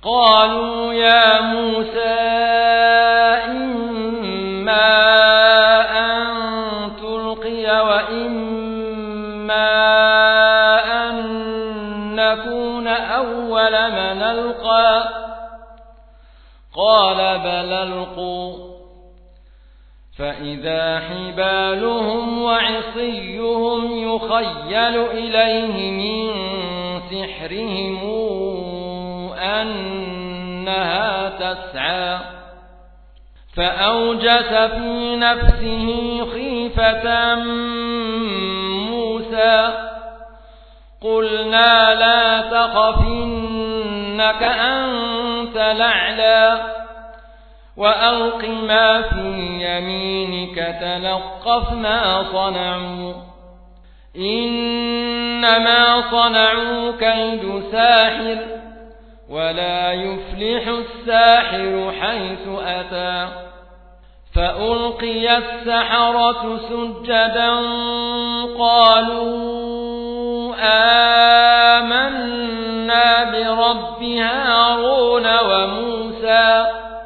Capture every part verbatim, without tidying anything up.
قالوا يا موسى إما أن تلقي وإما أن نكون أول من ألقى قال بل ألقوا فإذا حبالهم وعصيهم يخيل إليه من سحرهم أنها تسعى فأوجس في نفسه خيفة موسى قلنا لا تخف إنك أنت الأعلى وألق ما في يمينك تلقف ما صنعوا إنما صنعوا كيد ساحر ولا يفلح الساحر حيث أتى فألقي السحرة سجدا قالوا آمنا برب هارون وموسى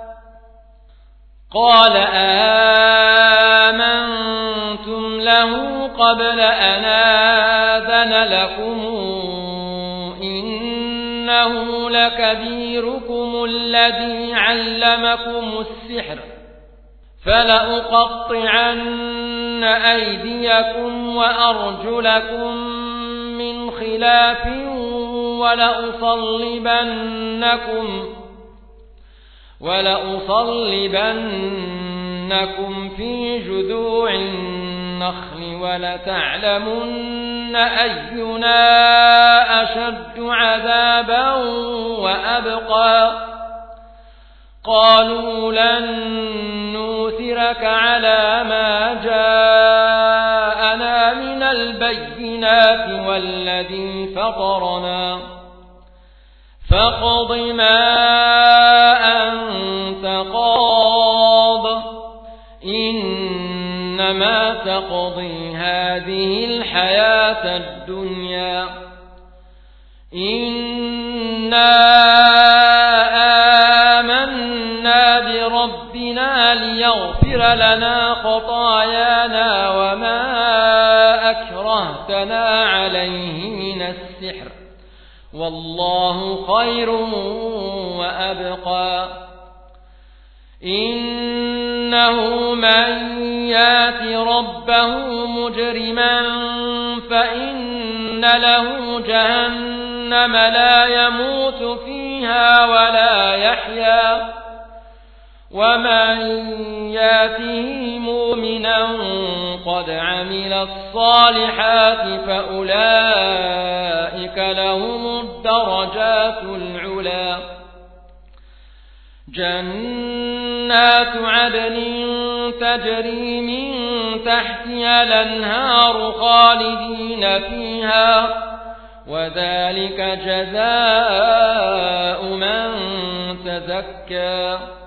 قال آمنتم له قبل أن آذن لكم إنه لكبيركم الذي علمكم السحر فلأقطعن أيديكم وأرجلكم من خلاف ولأصلبنكم ولأصلبنكم في جذوع النخل ولتعلمن أينا أشد عذابا وأبقى قالوا لن نؤثرك على ما جاءنا من البينات والذي فطرنا فاقض ما أنت قاض إنما تقضي هذه الحياة الدنيا إنا آمنا بربنا ليغفر لنا خطايانا وما أكرهتنا عليه من السحر والله خير وأبقى إنه من يات ربه مجرما فإن له جهنم لا يموت فيها ولا يحيا ومن ياته مؤمنا قد عمل الصالحات فأولئك لهم الدرجات العلى جنات عدن تجري من تحتها الأنهار خالدين فيها وذلك جزاء من تزكى